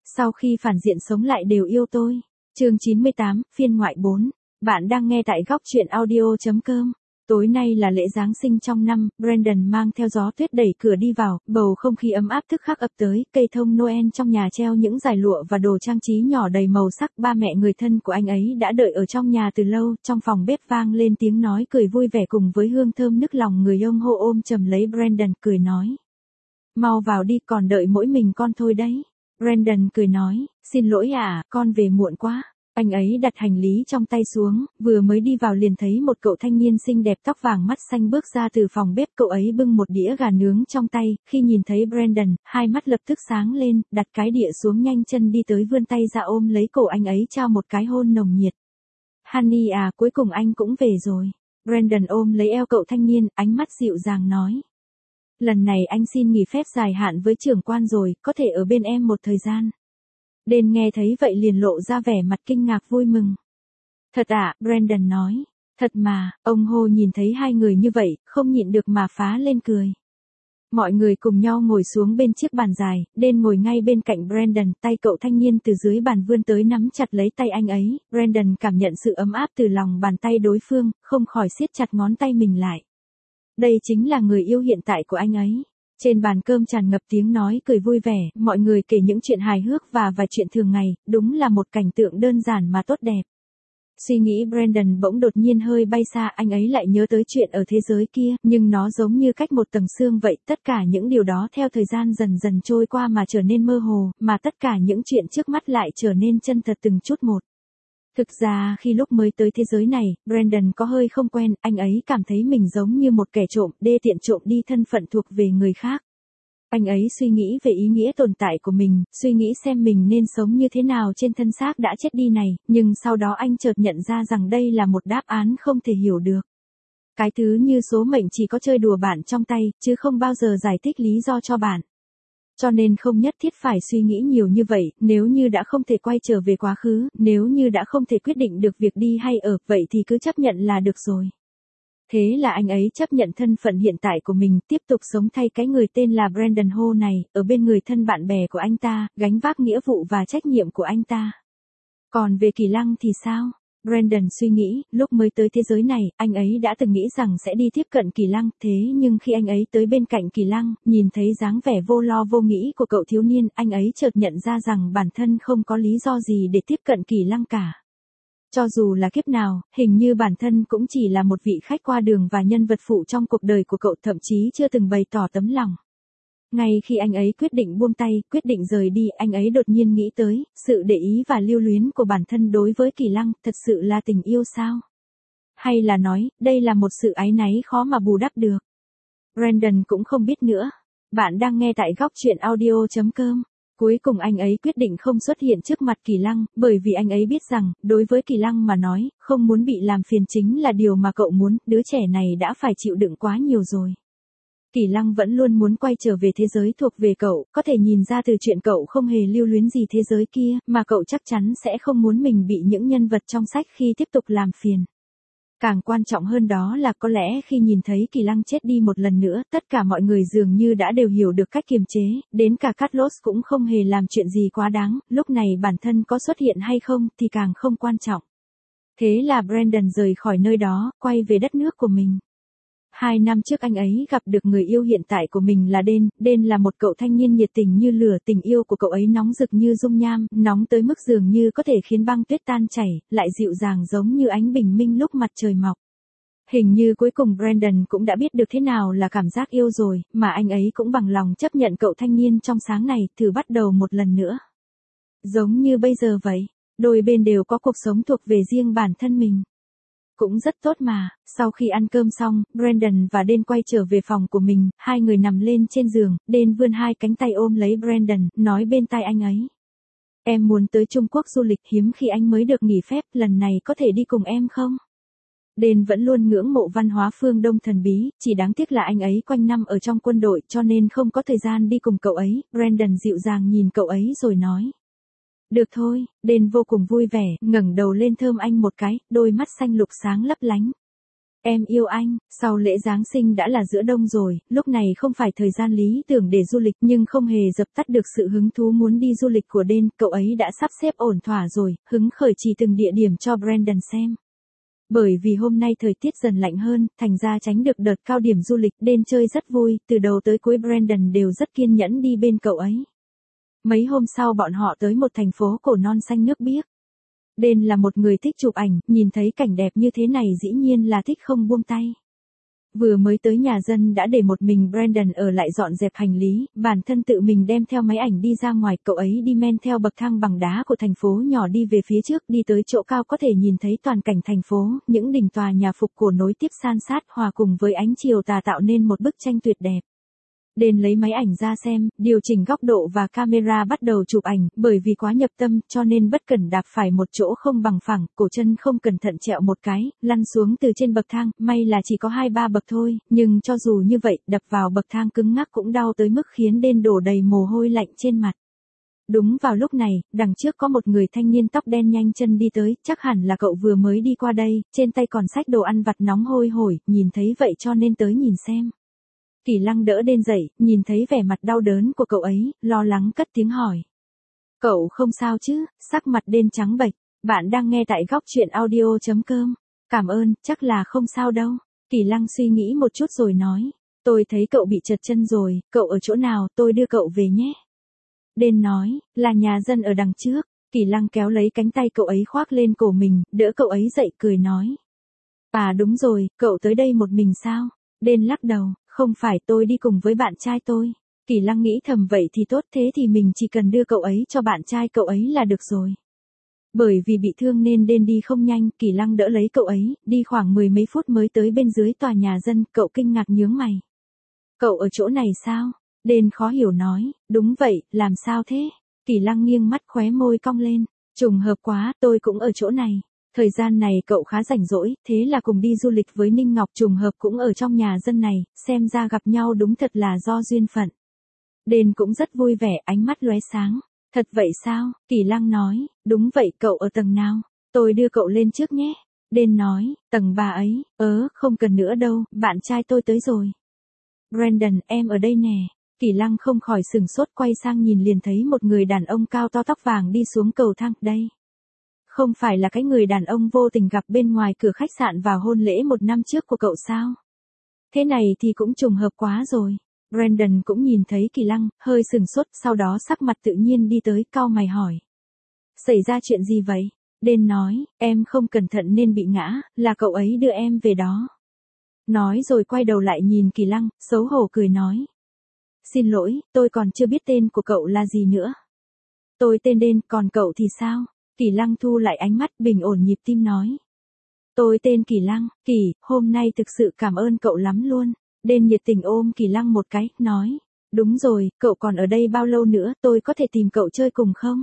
Sau khi phản diện sống lại đều yêu tôi. Chương 98, phiên ngoại 4. Bạn đang nghe tại góc truyện audio.com. Tối nay là lễ Giáng sinh trong năm, Brandon mang theo gió tuyết đẩy cửa đi vào, bầu không khí ấm áp tức khắc ập tới, cây thông Noel trong nhà treo những dải lụa và đồ trang trí nhỏ đầy màu sắc. Ba mẹ người thân của anh ấy đã đợi ở trong nhà từ lâu, trong phòng bếp vang lên tiếng nói cười vui vẻ cùng với hương thơm nức lòng người. Ông hô ôm chầm lấy Brandon cười nói. Mau vào đi, còn đợi mỗi mình con thôi đấy. Brandon cười nói, xin lỗi ạ, con về muộn quá. Anh ấy đặt hành lý trong tay xuống, vừa mới đi vào liền thấy một cậu thanh niên xinh đẹp tóc vàng mắt xanh bước ra từ phòng bếp. Cậu ấy bưng một đĩa gà nướng trong tay, khi nhìn thấy Brandon, hai mắt lập tức sáng lên, đặt cái đĩa xuống nhanh chân đi tới vươn tay ra ôm lấy cổ anh ấy trao một cái hôn nồng nhiệt. Honey à, cuối cùng anh cũng về rồi. Brandon ôm lấy eo cậu thanh niên, ánh mắt dịu dàng nói. Lần này anh xin nghỉ phép dài hạn với trưởng quan rồi, có thể ở bên em một thời gian. Đền nghe thấy vậy liền lộ ra vẻ mặt kinh ngạc vui mừng. Thật ạ, Brandon nói. Thật mà, ông Hô nhìn thấy hai người như vậy, không nhịn được mà phá lên cười. Mọi người cùng nhau ngồi xuống bên chiếc bàn dài, Đền ngồi ngay bên cạnh Brandon, tay cậu thanh niên từ dưới bàn vươn tới nắm chặt lấy tay anh ấy. Brandon cảm nhận sự ấm áp từ lòng bàn tay đối phương, không khỏi siết chặt ngón tay mình lại. Đây chính là người yêu hiện tại của anh ấy. Trên bàn cơm tràn ngập tiếng nói cười vui vẻ, mọi người kể những chuyện hài hước và vài chuyện thường ngày, đúng là một cảnh tượng đơn giản mà tốt đẹp. Suy nghĩ Brandon bỗng đột nhiên hơi bay xa, anh ấy lại nhớ tới chuyện ở thế giới kia, nhưng nó giống như cách một tầng xương vậy, tất cả những điều đó theo thời gian dần dần trôi qua mà trở nên mơ hồ, mà tất cả những chuyện trước mắt lại trở nên chân thật từng chút một. Thực ra khi lúc mới tới thế giới này, Brandon có hơi không quen, anh ấy cảm thấy mình giống như một kẻ trộm, đê tiện trộm đi thân phận thuộc về người khác. Anh ấy suy nghĩ về ý nghĩa tồn tại của mình, suy nghĩ xem mình nên sống như thế nào trên thân xác đã chết đi này, nhưng sau đó anh chợt nhận ra rằng đây là một đáp án không thể hiểu được. Cái thứ như số mệnh chỉ có chơi đùa bạn trong tay, chứ không bao giờ giải thích lý do cho bạn. Cho nên không nhất thiết phải suy nghĩ nhiều như vậy, nếu như đã không thể quay trở về quá khứ, nếu như đã không thể quyết định được việc đi hay ở, vậy thì cứ chấp nhận là được rồi. Thế là anh ấy chấp nhận thân phận hiện tại của mình, tiếp tục sống thay cái người tên là Brandon Ho này, ở bên người thân bạn bè của anh ta, gánh vác nghĩa vụ và trách nhiệm của anh ta. Còn về Kỳ Lăng thì sao? Brandon suy nghĩ, lúc mới tới thế giới này, anh ấy đã từng nghĩ rằng sẽ đi tiếp cận Kỳ Lăng, thế nhưng khi anh ấy tới bên cạnh Kỳ Lăng, nhìn thấy dáng vẻ vô lo vô nghĩ của cậu thiếu niên, anh ấy chợt nhận ra rằng bản thân không có lý do gì để tiếp cận Kỳ Lăng cả. Cho dù là kiếp nào, hình như bản thân cũng chỉ là một vị khách qua đường và nhân vật phụ trong cuộc đời của cậu, thậm chí chưa từng bày tỏ tấm lòng. Ngay khi anh ấy quyết định buông tay, quyết định rời đi, anh ấy đột nhiên nghĩ tới, sự để ý và lưu luyến của bản thân đối với Kỳ Lăng, thật sự là tình yêu sao? Hay là nói, đây là một sự áy náy khó mà bù đắp được? Brandon cũng không biết nữa. Bạn đang nghe tại góc truyện audio.com. Cuối cùng anh ấy quyết định không xuất hiện trước mặt Kỳ Lăng, bởi vì anh ấy biết rằng, đối với Kỳ Lăng mà nói, không muốn bị làm phiền chính là điều mà cậu muốn, đứa trẻ này đã phải chịu đựng quá nhiều rồi. Kỳ Lăng vẫn luôn muốn quay trở về thế giới thuộc về cậu, có thể nhìn ra từ chuyện cậu không hề lưu luyến gì thế giới kia, mà cậu chắc chắn sẽ không muốn mình bị những nhân vật trong sách khi tiếp tục làm phiền. Càng quan trọng hơn đó là có lẽ khi nhìn thấy Kỳ Lăng chết đi một lần nữa, tất cả mọi người dường như đã đều hiểu được cách kiềm chế, đến cả Carlos cũng không hề làm chuyện gì quá đáng, lúc này bản thân có xuất hiện hay không thì càng không quan trọng. Thế là Brandon rời khỏi nơi đó, quay về đất nước của mình. 2 năm trước anh ấy gặp được người yêu hiện tại của mình là Đen là một cậu thanh niên nhiệt tình như lửa, tình yêu của cậu ấy nóng rực như dung nham, nóng tới mức dường như có thể khiến băng tuyết tan chảy, lại dịu dàng giống như ánh bình minh lúc mặt trời mọc. Hình như cuối cùng Brandon cũng đã biết được thế nào là cảm giác yêu rồi, mà anh ấy cũng bằng lòng chấp nhận cậu thanh niên trong sáng này, thử bắt đầu một lần nữa. Giống như bây giờ vậy, đôi bên đều có cuộc sống thuộc về riêng bản thân mình. Cũng rất tốt mà. Sau khi ăn cơm xong, Brandon và Đen quay trở về phòng của mình, hai người nằm lên trên giường, Đen vươn hai cánh tay ôm lấy Brandon, nói bên tai anh ấy. Em muốn tới Trung Quốc du lịch, hiếm khi anh mới được nghỉ phép, lần này có thể đi cùng em không? Đen vẫn luôn ngưỡng mộ văn hóa phương Đông thần bí, chỉ đáng tiếc là anh ấy quanh năm ở trong quân đội cho nên không có thời gian đi cùng cậu ấy. Brandon dịu dàng nhìn cậu ấy rồi nói. Được thôi, Đen vô cùng vui vẻ, ngẩng đầu lên thơm anh một cái, đôi mắt xanh lục sáng lấp lánh. Em yêu anh, sau lễ Giáng sinh đã là giữa đông rồi, lúc này không phải thời gian lý tưởng để du lịch nhưng không hề dập tắt được sự hứng thú muốn đi du lịch của Đen, cậu ấy đã sắp xếp ổn thỏa rồi, hứng khởi chỉ từng địa điểm cho Brandon xem. Bởi vì hôm nay thời tiết dần lạnh hơn, thành ra tránh được đợt cao điểm du lịch, Đen chơi rất vui, từ đầu tới cuối Brandon đều rất kiên nhẫn đi bên cậu ấy. Mấy hôm sau bọn họ tới một thành phố cổ non xanh nước biếc. Đen là một người thích chụp ảnh, nhìn thấy cảnh đẹp như thế này dĩ nhiên là thích không buông tay. Vừa mới tới nhà dân đã để một mình Brandon ở lại dọn dẹp hành lý, bản thân tự mình đem theo máy ảnh đi ra ngoài, cậu ấy đi men theo bậc thang bằng đá của thành phố nhỏ đi về phía trước, đi tới chỗ cao có thể nhìn thấy toàn cảnh thành phố, những đỉnh tòa nhà phục cổ nối tiếp san sát hòa cùng với ánh chiều tà tạo nên một bức tranh tuyệt đẹp. Đen lấy máy ảnh ra xem, điều chỉnh góc độ và camera bắt đầu chụp ảnh, bởi vì quá nhập tâm cho nên bất cẩn đạp phải một chỗ không bằng phẳng, cổ chân không cẩn thận trẹo một cái, lăn xuống từ trên bậc thang, may là chỉ có 2-3 bậc thôi, nhưng cho dù như vậy, đập vào bậc thang cứng ngắc cũng đau tới mức khiến Đen đổ đầy mồ hôi lạnh trên mặt. Đúng vào lúc này, đằng trước có một người thanh niên tóc đen nhanh chân đi tới, chắc hẳn là cậu vừa mới đi qua đây, trên tay còn xách đồ ăn vặt nóng hôi hổi, nhìn thấy vậy cho nên tới nhìn xem. Kỳ Lăng đỡ Đen dậy, nhìn thấy vẻ mặt đau đớn của cậu ấy, lo lắng cất tiếng hỏi. Cậu không sao chứ? Sắc mặt Đen trắng bệch. Bạn đang nghe tại góc truyện audio.com. Cảm ơn, chắc là không sao đâu. Kỳ Lăng suy nghĩ một chút rồi nói. Tôi thấy cậu bị trật chân rồi, cậu ở chỗ nào, tôi đưa cậu về nhé. Đen nói, là nhà dân ở đằng trước. Kỳ Lăng kéo lấy cánh tay cậu ấy khoác lên cổ mình, đỡ cậu ấy dậy cười nói. À đúng rồi, cậu tới đây một mình sao? Đen lắc đầu. Không phải, tôi đi cùng với bạn trai tôi. Kỳ Lăng nghĩ thầm vậy thì tốt, thế thì mình chỉ cần đưa cậu ấy cho bạn trai cậu ấy là được rồi. Bởi vì bị thương nên Đen đi không nhanh, Kỳ Lăng đỡ lấy cậu ấy, đi khoảng 10 mấy phút mới tới bên dưới tòa nhà dân, cậu kinh ngạc nhướng mày. Cậu ở chỗ này sao? Đen khó hiểu nói, đúng vậy, làm sao thế? Kỳ Lăng nghiêng mắt khóe môi cong lên, trùng hợp quá, tôi cũng ở chỗ này. Thời gian này cậu khá rảnh rỗi, thế là cùng đi du lịch với Ninh Ngọc, trùng hợp cũng ở trong nhà dân này, xem ra gặp nhau đúng thật là do duyên phận. Đen cũng rất vui vẻ, ánh mắt lóe sáng. Thật vậy sao? Kỳ Lăng nói, đúng vậy, cậu ở tầng nào? Tôi đưa cậu lên trước nhé. Đen nói, tầng 3 ấy, không cần nữa đâu, bạn trai tôi tới rồi. Brandon, em ở đây nè. Kỳ Lăng không khỏi sửng sốt, quay sang nhìn liền thấy một người đàn ông cao to tóc vàng đi xuống cầu thang, đây. Không phải là cái người đàn ông vô tình gặp bên ngoài cửa khách sạn vào hôn lễ 1 năm trước của cậu sao? Thế này thì cũng trùng hợp quá rồi. Brandon cũng nhìn thấy Kỳ Lăng, hơi sừng sốt, sau đó sắc mặt tự nhiên đi tới, cau mày hỏi. Xảy ra chuyện gì vậy? Đen nói, em không cẩn thận nên bị ngã, là cậu ấy đưa em về đó. Nói rồi quay đầu lại nhìn Kỳ Lăng, xấu hổ cười nói. Xin lỗi, tôi còn chưa biết tên của cậu là gì nữa. Tôi tên Đen, còn cậu thì sao? Kỳ Lăng thu lại ánh mắt, bình ổn nhịp tim nói. Tôi tên Kỳ Lăng, Kỳ, hôm nay thực sự cảm ơn cậu lắm luôn. Đen nhiệt tình ôm Kỳ Lăng một cái, nói. Đúng rồi, cậu còn ở đây bao lâu nữa, tôi có thể tìm cậu chơi cùng không?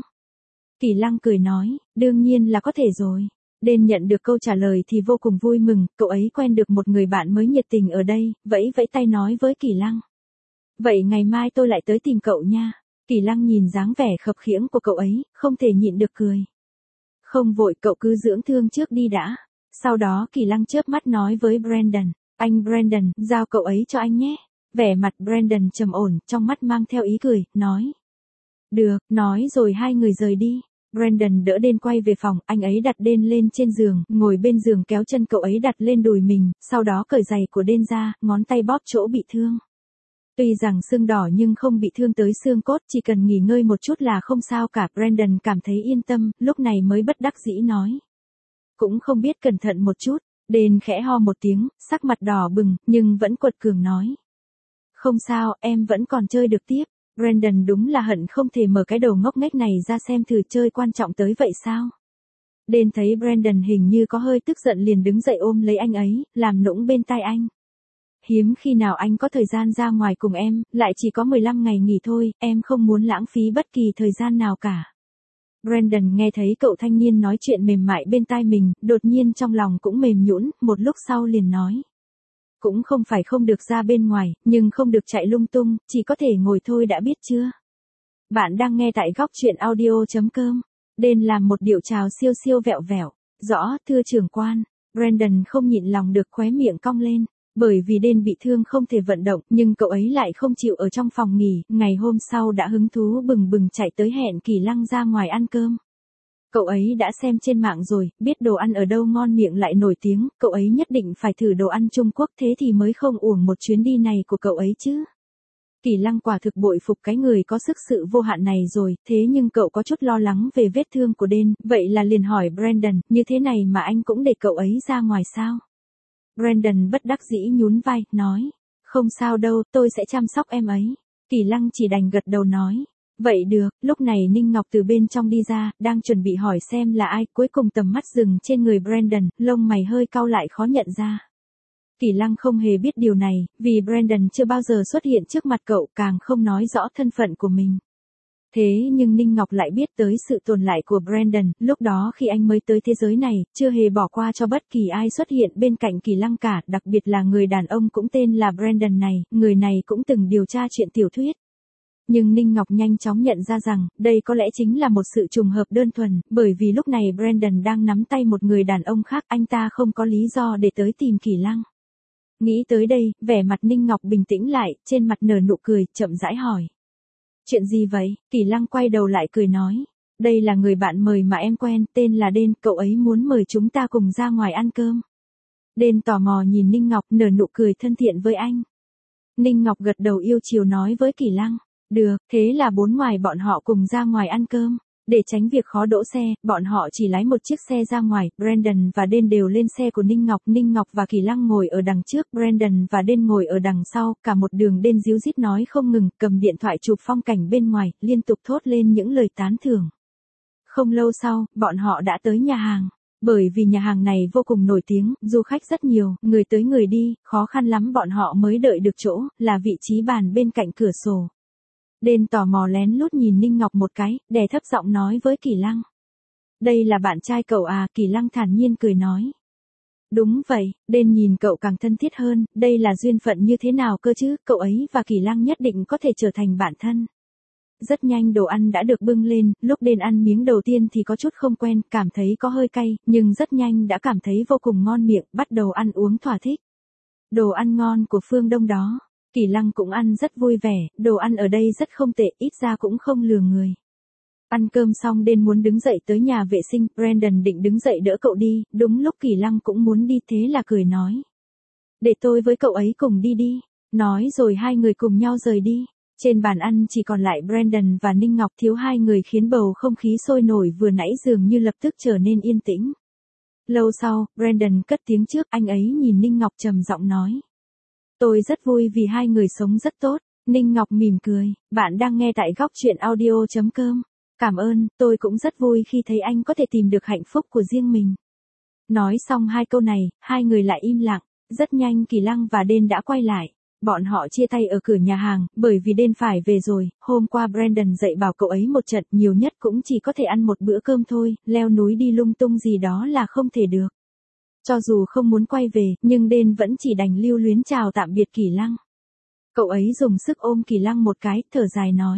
Kỳ Lăng cười nói, đương nhiên là có thể rồi. Đen nhận được câu trả lời thì vô cùng vui mừng, cậu ấy quen được một người bạn mới nhiệt tình ở đây, vẫy vẫy tay nói với Kỳ Lăng. Vậy ngày mai tôi lại tới tìm cậu nha. Kỳ Lăng nhìn dáng vẻ khập khiễng của cậu ấy, không thể nhịn được cười. Không vội, cậu cứ dưỡng thương trước đi đã. Sau đó Kỳ Lăng chớp mắt nói với Brandon, anh Brandon, giao cậu ấy cho anh nhé. Vẻ mặt Brandon trầm ổn, trong mắt mang theo ý cười, nói. Được, nói rồi hai người rời đi. Brandon đỡ Đen quay về phòng, anh ấy đặt Đen lên trên giường, ngồi bên giường kéo chân cậu ấy đặt lên đùi mình, sau đó cởi giày của Đen ra, ngón tay bóp chỗ bị thương. Tuy rằng xương đỏ nhưng không bị thương tới xương cốt, chỉ cần nghỉ ngơi một chút là không sao cả. Brandon cảm thấy yên tâm, lúc này mới bất đắc dĩ nói. Cũng không biết cẩn thận một chút. Đen khẽ ho một tiếng, sắc mặt đỏ bừng, nhưng vẫn quật cường nói. Không sao, em vẫn còn chơi được tiếp. Brandon đúng là hận không thể mở cái đầu ngốc nghếch này ra xem thử chơi quan trọng tới vậy sao. Đen thấy Brandon hình như có hơi tức giận liền đứng dậy ôm lấy anh ấy, làm nũng bên tai anh. Hiếm khi nào anh có thời gian ra ngoài cùng em, lại chỉ có 15 ngày nghỉ thôi, em không muốn lãng phí bất kỳ thời gian nào cả. Brandon nghe thấy cậu thanh niên nói chuyện mềm mại bên tai mình, đột nhiên trong lòng cũng mềm nhũn, một lúc sau liền nói. Cũng không phải không được ra bên ngoài, nhưng không được chạy lung tung, chỉ có thể ngồi thôi đã biết chưa. Bạn đang nghe tại góc truyện audio.com. Đen làm một điệu chào siêu siêu vẹo vẹo. Rõ, thưa trưởng quan. Brandon không nhịn lòng được khóe miệng cong lên. Bởi vì Đen bị thương không thể vận động, nhưng cậu ấy lại không chịu ở trong phòng nghỉ, ngày hôm sau đã hứng thú bừng bừng chạy tới hẹn Kỳ Lăng ra ngoài ăn cơm. Cậu ấy đã xem trên mạng rồi, biết đồ ăn ở đâu ngon miệng lại nổi tiếng, cậu ấy nhất định phải thử đồ ăn Trung Quốc thế thì mới không uổng một chuyến đi này của cậu ấy chứ. Kỳ Lăng quả thực bội phục cái người có sức sự vô hạn này rồi, thế nhưng cậu có chút lo lắng về vết thương của Đen, vậy là liền hỏi Brandon, như thế này mà anh cũng để cậu ấy ra ngoài sao? Brandon bất đắc dĩ nhún vai, nói, không sao đâu, tôi sẽ chăm sóc em ấy. Kỳ Lăng chỉ đành gật đầu nói, vậy được. Lúc này Ninh Ngọc từ bên trong đi ra, đang chuẩn bị hỏi xem là ai, cuối cùng tầm mắt dừng trên người Brandon, lông mày hơi cau lại khó nhận ra. Kỳ Lăng không hề biết điều này, vì Brandon chưa bao giờ xuất hiện trước mặt cậu, càng không nói rõ thân phận của mình. Thế nhưng Ninh Ngọc lại biết tới sự tồn tại của Brandon, lúc đó khi anh mới tới thế giới này, chưa hề bỏ qua cho bất kỳ ai xuất hiện bên cạnh Kỳ Lăng cả, đặc biệt là người đàn ông cũng tên là Brandon này, người này cũng từng điều tra chuyện tiểu thuyết. Nhưng Ninh Ngọc nhanh chóng nhận ra rằng, đây có lẽ chính là một sự trùng hợp đơn thuần, bởi vì lúc này Brandon đang nắm tay một người đàn ông khác, anh ta không có lý do để tới tìm Kỳ Lăng. Nghĩ tới đây, vẻ mặt Ninh Ngọc bình tĩnh lại, trên mặt nở nụ cười, chậm rãi hỏi. Chuyện gì vậy? Kỳ Lăng quay đầu lại cười nói. Đây là người bạn mời mà em quen, tên là Đen, cậu ấy muốn mời chúng ta cùng ra ngoài ăn cơm. Đen tò mò nhìn Ninh Ngọc, nở nụ cười thân thiện với anh. Ninh Ngọc gật đầu yêu chiều nói với Kỳ Lăng. Được, thế là bốn ngoài bọn họ cùng ra ngoài ăn cơm. Để tránh việc khó đỗ xe, bọn họ chỉ lái một chiếc xe ra ngoài, Brandon và Đen đều lên xe của Ninh Ngọc và Kỳ Lăng ngồi ở đằng trước, Brandon và Đen ngồi ở đằng sau, cả một đường Đen díu dít nói không ngừng, cầm điện thoại chụp phong cảnh bên ngoài, liên tục thốt lên những lời tán thưởng. Không lâu sau, bọn họ đã tới nhà hàng. Bởi vì nhà hàng này vô cùng nổi tiếng, du khách rất nhiều, người tới người đi, khó khăn lắm bọn họ mới đợi được chỗ, là vị trí bàn bên cạnh cửa sổ. Đen tò mò lén lút nhìn Ninh Ngọc một cái, đè thấp giọng nói với Kỳ Lăng. Đây là bạn trai cậu à? Kỳ Lăng thản nhiên cười nói. Đúng vậy. Đen nhìn cậu càng thân thiết hơn, đây là duyên phận như thế nào cơ chứ, cậu ấy và Kỳ Lăng nhất định có thể trở thành bạn thân. Rất nhanh đồ ăn đã được bưng lên, lúc Đen ăn miếng đầu tiên thì có chút không quen, cảm thấy có hơi cay, nhưng rất nhanh đã cảm thấy vô cùng ngon miệng, bắt đầu ăn uống thỏa thích. Đồ ăn ngon của phương Đông đó. Kỳ Lăng cũng ăn rất vui vẻ, đồ ăn ở đây rất không tệ, ít ra cũng không lừa người. Ăn cơm xong Đen muốn đứng dậy tới nhà vệ sinh, Brandon định đứng dậy đỡ cậu đi, đúng lúc Kỳ Lăng cũng muốn đi thế là cười nói. Để tôi với cậu ấy cùng đi đi. Nói rồi hai người cùng nhau rời đi. Trên bàn ăn chỉ còn lại Brandon và Ninh Ngọc, thiếu hai người khiến bầu không khí sôi nổi vừa nãy dường như lập tức trở nên yên tĩnh. Lâu sau, Brandon cất tiếng trước, anh ấy nhìn Ninh Ngọc trầm giọng nói. Tôi rất vui vì hai người sống rất tốt. Ninh Ngọc mỉm cười, bạn đang nghe tại góc truyện audio.com. Cảm ơn, tôi cũng rất vui khi thấy anh có thể tìm được hạnh phúc của riêng mình. Nói xong hai câu này, hai người lại im lặng. Rất nhanh Kỳ Lăng và Đen đã quay lại. Bọn họ chia tay ở cửa nhà hàng, bởi vì Đen phải về rồi, hôm qua Brandon dạy bảo cậu ấy một trận, nhiều nhất cũng chỉ có thể ăn một bữa cơm thôi, leo núi đi lung tung gì đó là không thể được. Cho dù không muốn quay về, nhưng Đen vẫn chỉ đành lưu luyến chào tạm biệt Kỳ Lăng. Cậu ấy dùng sức ôm Kỳ Lăng một cái, thở dài nói.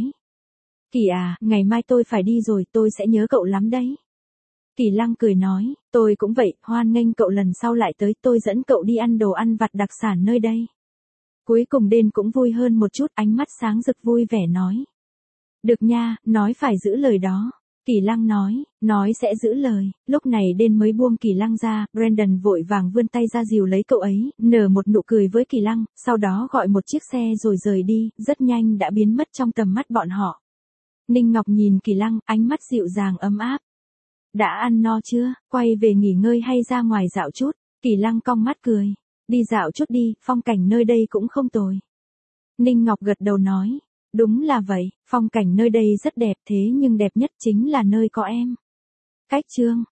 Kỳ à, ngày mai tôi phải đi rồi, tôi sẽ nhớ cậu lắm đấy. Kỳ Lăng cười nói, tôi cũng vậy, hoan nghênh cậu lần sau lại tới, tôi dẫn cậu đi ăn đồ ăn vặt đặc sản nơi đây. Cuối cùng Đen cũng vui hơn một chút, ánh mắt sáng rực vui vẻ nói. Được nha, nói phải giữ lời đó. Kỳ Lăng nói sẽ giữ lời. Lúc này Đen mới buông Kỳ Lăng ra, Brandon vội vàng vươn tay ra dìu lấy cậu ấy, nở một nụ cười với Kỳ Lăng, sau đó gọi một chiếc xe rồi rời đi, rất nhanh đã biến mất trong tầm mắt bọn họ. Ninh Ngọc nhìn Kỳ Lăng, ánh mắt dịu dàng ấm áp. Đã ăn no chưa, quay về nghỉ ngơi hay ra ngoài dạo chút? Kỳ Lăng cong mắt cười. Đi dạo chút đi, phong cảnh nơi đây cũng không tồi. Ninh Ngọc gật đầu nói. Đúng là vậy, phong cảnh nơi đây rất đẹp thế nhưng đẹp nhất chính là nơi có em. Cách chương